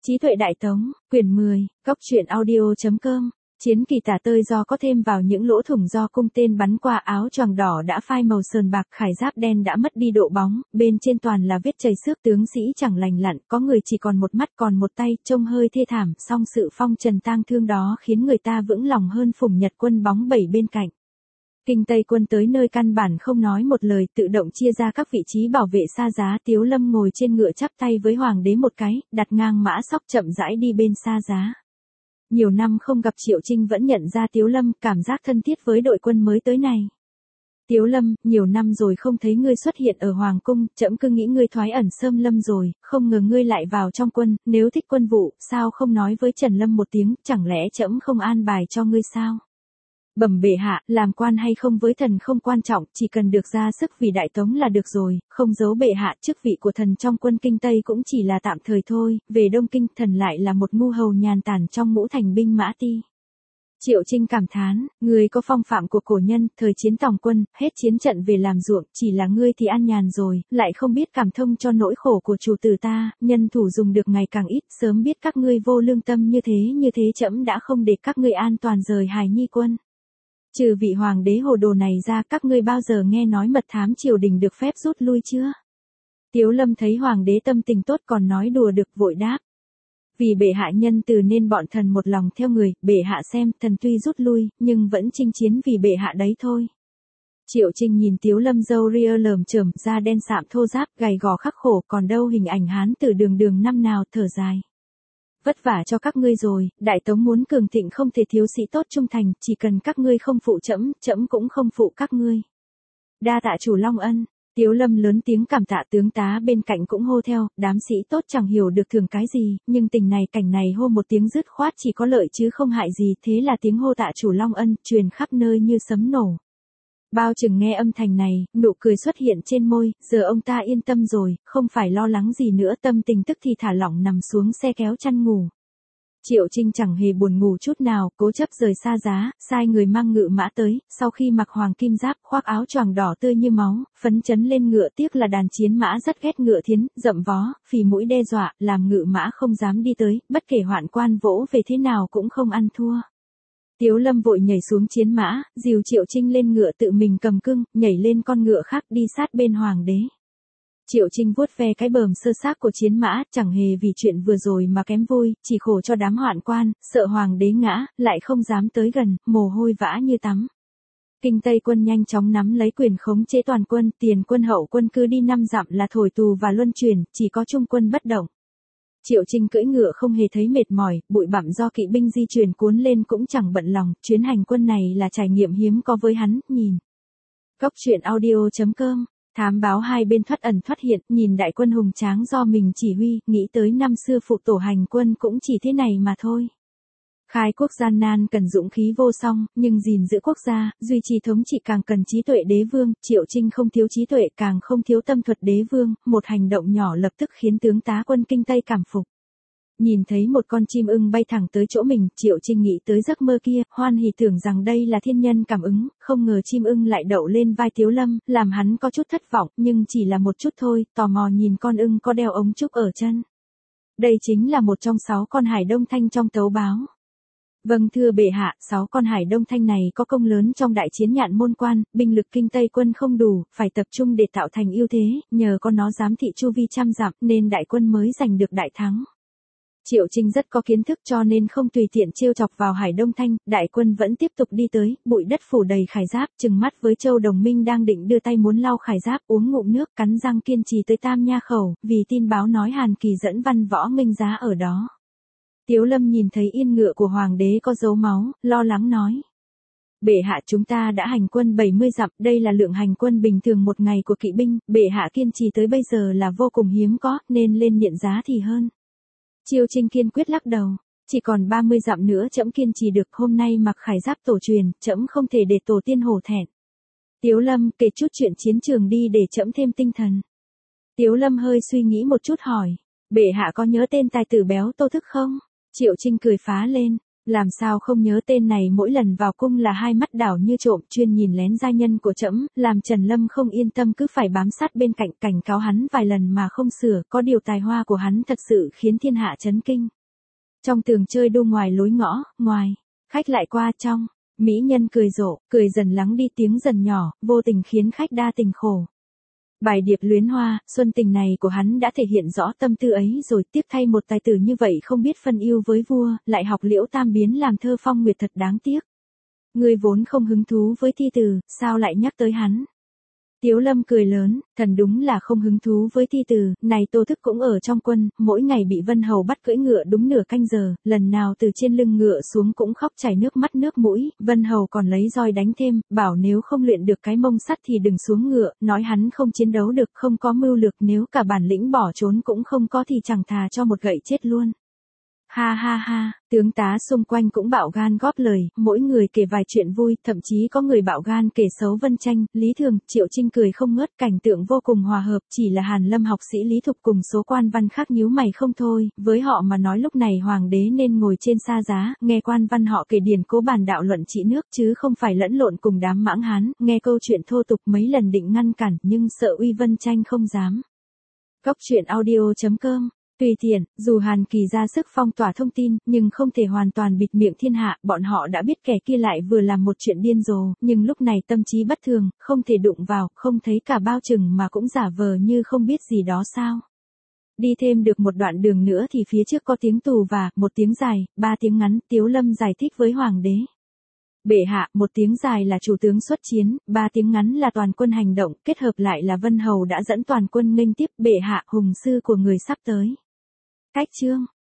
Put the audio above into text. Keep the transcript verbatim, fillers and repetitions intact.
Trí tuệ Đại Tống, quyển mười, góc truyện audio.com, chiến kỳ tả tơi do có thêm vào những lỗ thủng do cung tên bắn qua, áo choàng đỏ đã phai màu sờn bạc, khải giáp đen đã mất đi độ bóng, bên trên toàn là vết chảy xước, tướng sĩ chẳng lành lặn, có người chỉ còn một mắt còn một tay, trông hơi thê thảm, song sự phong trần tang thương đó khiến người ta vững lòng hơn Phùng Nhật Quân bóng bẩy bên cạnh. Kinh Tây quân tới nơi căn bản không nói một lời, tự động chia ra các vị trí bảo vệ xa giá. Tiếu Lâm ngồi trên ngựa chắp tay với hoàng đế một cái, đặt ngang mã sóc chậm rãi đi bên xa giá. Nhiều năm không gặp, Triệu Trinh vẫn nhận ra Tiếu Lâm, cảm giác thân thiết với đội quân mới tới này. Tiếu Lâm, nhiều năm rồi không thấy ngươi xuất hiện ở hoàng cung, trẫm cứ nghĩ ngươi thoái ẩn xâm lâm rồi, không ngờ ngươi lại vào trong quân, nếu thích quân vụ, sao không nói với Trần Lâm một tiếng, chẳng lẽ trẫm không an bài cho ngươi sao? Bẩm bệ hạ, làm quan hay không với thần không quan trọng, chỉ cần được ra sức vì Đại Tống là được rồi, không giấu bệ hạ, chức vị của thần trong quân Kinh Tây cũng chỉ là tạm thời thôi, về Đông Kinh thần lại là một ngu hầu nhàn tản trong ngũ thành binh mã ti. Triệu Trinh cảm thán, người có phong phạm của cổ nhân, thời chiến tòng quân, hết chiến trận về làm ruộng, chỉ là ngươi thì an nhàn rồi, lại không biết cảm thông cho nỗi khổ của chủ tử ta, nhân thủ dùng được ngày càng ít, sớm biết các ngươi vô lương tâm như thế như thế trẫm đã không để các ngươi an toàn rời Hài Nhi quân. Trừ vị hoàng đế hồ đồ này ra, các ngươi bao giờ nghe nói mật thám triều đình được phép rút lui chưa? Tiếu Lâm thấy hoàng đế tâm tình tốt còn nói đùa được, vội đáp. Vì bệ hạ nhân từ nên bọn thần một lòng theo người, bệ hạ xem, thần tuy rút lui, nhưng vẫn chinh chiến vì bệ hạ đấy thôi. Triệu Trinh nhìn Tiếu Lâm râu ria lởm chởm, da đen sạm thô ráp, gầy gò khắc khổ, còn đâu hình ảnh hán tử đường đường năm nào, thở dài. Vất vả cho các ngươi rồi, Đại Tống muốn cường thịnh không thể thiếu sĩ tốt trung thành, chỉ cần các ngươi không phụ trẫm, trẫm cũng không phụ các ngươi. Đa tạ chủ Long ân. Tiếu Lâm lớn tiếng cảm tạ, tướng tá bên cạnh cũng hô theo, đám sĩ tốt chẳng hiểu được thường cái gì, nhưng tình này cảnh này hô một tiếng dứt khoát chỉ có lợi chứ không hại gì, thế là tiếng hô tạ chủ Long ân truyền khắp nơi như sấm nổ. Bao chừng nghe âm thanh này, nụ cười xuất hiện trên môi, giờ ông ta yên tâm rồi, không phải lo lắng gì nữa, tâm tình tức thì thả lỏng nằm xuống xe kéo chăn ngủ. Triệu Trinh chẳng hề buồn ngủ chút nào, cố chấp rời xa giá, sai người mang ngự mã tới, sau khi mặc hoàng kim giáp, khoác áo choàng đỏ tươi như máu, phấn chấn lên ngựa, tiếc là đàn chiến mã rất ghét ngựa thiến, rậm vó, phì mũi đe dọa, làm ngự mã không dám đi tới, bất kể hoạn quan vỗ về thế nào cũng không ăn thua. Tiếu Lâm vội nhảy xuống chiến mã, dìu Triệu Trinh lên ngựa, tự mình cầm cưng, nhảy lên con ngựa khác đi sát bên hoàng đế. Triệu Trinh vuốt ve cái bờm sơ xác của chiến mã, chẳng hề vì chuyện vừa rồi mà kém vui, chỉ khổ cho đám hoạn quan, sợ hoàng đế ngã, lại không dám tới gần, mồ hôi vã như tắm. Kinh Tây quân nhanh chóng nắm lấy quyền khống chế toàn quân, tiền quân hậu quân cứ đi năm dặm là thổi tù và luân chuyển, chỉ có trung quân bất động. Triệu Trinh cưỡi ngựa không hề thấy mệt mỏi, bụi bặm do kỵ binh di chuyển cuốn lên cũng chẳng bận lòng, chuyến hành quân này là trải nghiệm hiếm có với hắn, nhìn. Góc truyện audio.com, thám báo hai bên thoát ẩn thoát hiện, nhìn đại quân hùng tráng do mình chỉ huy, nghĩ tới năm xưa phụ tổ hành quân cũng chỉ thế này mà thôi. Khai quốc gian nan cần dũng khí vô song, nhưng gìn giữ quốc gia, duy trì thống trị càng cần trí tuệ đế vương, Triệu Trinh không thiếu trí tuệ, càng không thiếu tâm thuật đế vương, một hành động nhỏ lập tức khiến tướng tá quân Kinh Tây cảm phục. Nhìn thấy một con chim ưng bay thẳng tới chỗ mình, Triệu Trinh nghĩ tới giấc mơ kia, hoan hỉ tưởng rằng đây là thiên nhân cảm ứng, không ngờ chim ưng lại đậu lên vai Tiếu Lâm, làm hắn có chút thất vọng, nhưng chỉ là một chút thôi, tò mò nhìn con ưng có đeo ống trúc ở chân. Đây chính là một trong sáu con hải đông thanh trong tấu báo. Vâng thưa bệ hạ, sáu con hải đông thanh này có công lớn trong đại chiến Nhạn Môn Quan, binh lực Kinh Tây quân không đủ, phải tập trung để tạo thành ưu thế, nhờ có nó giám thị chu vi trăm dặm nên đại quân mới giành được đại thắng. Triệu Trinh rất có kiến thức cho nên không tùy tiện trêu chọc vào hải đông thanh, đại quân vẫn tiếp tục đi tới, bụi đất phủ đầy khải giáp, trừng mắt với Châu Đồng Minh đang định đưa tay muốn lau khải giáp, uống ngụm nước, cắn răng kiên trì tới Tam Nha khẩu, vì tin báo nói Hàn Kỳ dẫn Văn Võ Minh Giá ở đó. Tiếu Lâm nhìn thấy yên ngựa của hoàng đế có dấu máu, lo lắng nói. Bệ hạ, chúng ta đã hành quân bảy mươi dặm, đây là lượng hành quân bình thường một ngày của kỵ binh, bệ hạ kiên trì tới bây giờ là vô cùng hiếm có, nên lên nhận giá thì hơn. Triệu Trinh kiên quyết lắc đầu, chỉ còn ba mươi dặm nữa trẫm kiên trì được, hôm nay mặc khải giáp tổ truyền, trẫm không thể để tổ tiên hổ thẹn. Tiếu Lâm, kể chút chuyện chiến trường đi để trẫm thêm tinh thần. Tiếu Lâm hơi suy nghĩ một chút hỏi, bệ hạ có nhớ tên tài tử béo Tô Thức không? Triệu Trinh cười phá lên, Làm sao không nhớ tên này, mỗi lần vào cung là hai mắt đảo như trộm, chuyên nhìn lén gia nhân của trẫm, làm Trần Lâm không yên tâm cứ phải bám sát bên cạnh, cảnh cáo hắn vài lần mà không sửa, có điều tài hoa của hắn thật sự khiến thiên hạ chấn kinh. Trong tường chơi đu ngoài lối ngõ, ngoài, khách lại qua trong, mỹ nhân cười rộ, cười dần lắng đi tiếng dần nhỏ, vô tình khiến khách đa tình khổ. Bài điệp luyến hoa, xuân tình này của hắn đã thể hiện rõ tâm tư ấy rồi, tiếp thay một tài tử như vậy không biết phân yêu với vua, lại học Liễu Tam biến làm thơ phong nguyệt thật đáng tiếc. Ngươi vốn không hứng thú với thi từ, sao lại nhắc tới hắn? Tiếu Lâm cười lớn, thần đúng là không hứng thú với thi từ, này Tô Thức cũng ở trong quân, mỗi ngày bị Vân Hầu bắt cưỡi ngựa đúng nửa canh giờ, lần nào từ trên lưng ngựa xuống cũng khóc chảy nước mắt nước mũi, Vân Hầu còn lấy roi đánh thêm, bảo nếu không luyện được cái mông sắt thì đừng xuống ngựa, nói hắn không chiến đấu được, không có mưu lược, nếu cả bản lĩnh bỏ trốn cũng không có thì chẳng thà cho một gậy chết luôn. Ha ha ha, tướng tá xung quanh cũng bạo gan góp lời, mỗi người kể vài chuyện vui, thậm chí có người bạo gan kể xấu Vân Tranh, Lý Thường, Triệu Trinh cười không ngớt, cảnh tượng vô cùng hòa hợp, chỉ là Hàn Lâm học sĩ Lý Thục cùng số quan văn khác nhíu mày không thôi, với họ mà nói lúc này hoàng đế nên ngồi trên sa giá, nghe quan văn họ kể điển cố bàn đạo luận trị nước chứ không phải lẫn lộn cùng đám mãng hán, nghe câu chuyện thô tục mấy lần định ngăn cản nhưng sợ uy Vân Tranh không dám. Góc truyện audio chấm com Tùy tiện, dù Hàn Kỳ ra sức phong tỏa thông tin, nhưng không thể hoàn toàn bịt miệng thiên hạ, bọn họ đã biết kẻ kia lại vừa làm một chuyện điên rồ, nhưng lúc này tâm trí bất thường, không thể đụng vào, không thấy cả bao chừng mà cũng giả vờ như không biết gì đó sao. Đi thêm được một đoạn đường nữa thì phía trước có tiếng tù và, một tiếng dài, ba tiếng ngắn, Tiếu Lâm giải thích với Hoàng đế. Bệ hạ, một tiếng dài là chủ tướng xuất chiến, ba tiếng ngắn là toàn quân hành động, kết hợp lại là Vân Hầu đã dẫn toàn quân nghênh tiếp, bệ hạ, hùng sư của người sắp tới. Cách chương